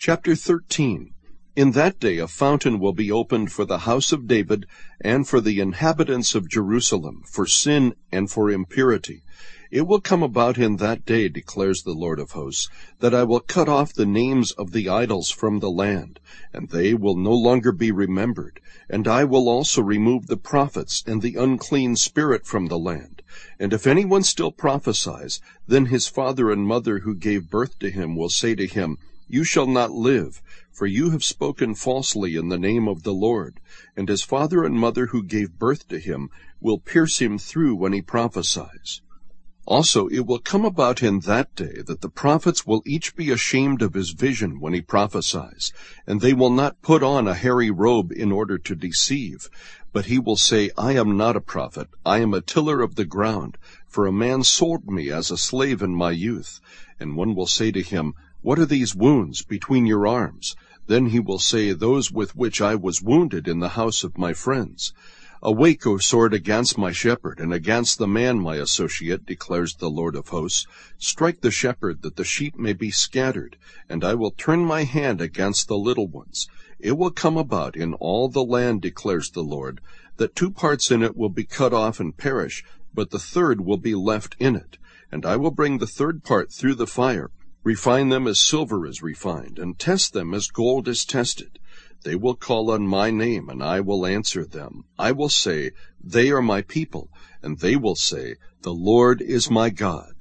Chapter 13. In that day a fountain will be opened for the house of David and for the inhabitants of Jerusalem, for sin and for impurity. It will come about in that day, declares the Lord of hosts, that I will cut off the names of the idols from the land, and they will no longer be remembered. And I will also remove the prophets and the unclean spirit from the land. And if anyone still prophesies, then his father and mother who gave birth to him will say to him, You shall not live, for you have spoken falsely in the name of the Lord. And his father and mother who gave birth to him will pierce him through when he prophesies. Also it will come about in that day that the prophets will each be ashamed of his vision when he prophesies, and they will not put on a hairy robe in order to deceive. But he will say, I am not a prophet, I am a tiller of the ground, for a man sold me as a slave in my youth. And one will say to him, What are these wounds between your arms? Then he will say, Those with which I was wounded in the house of my friends. Awake, O sword, against my shepherd, and against the man my associate, declares the Lord of hosts. Strike the shepherd, that the sheep may be scattered, and I will turn my hand against the little ones. It will come about in all the land, declares the Lord, that 2 parts in it will be cut off and perish, but the third will be left in it. And I will bring the 3rd part through the fire, refine them as silver is refined, and test them as gold is tested. They will call on my name, and I will answer them. I will say, They are my people, and they will say, The Lord is my God.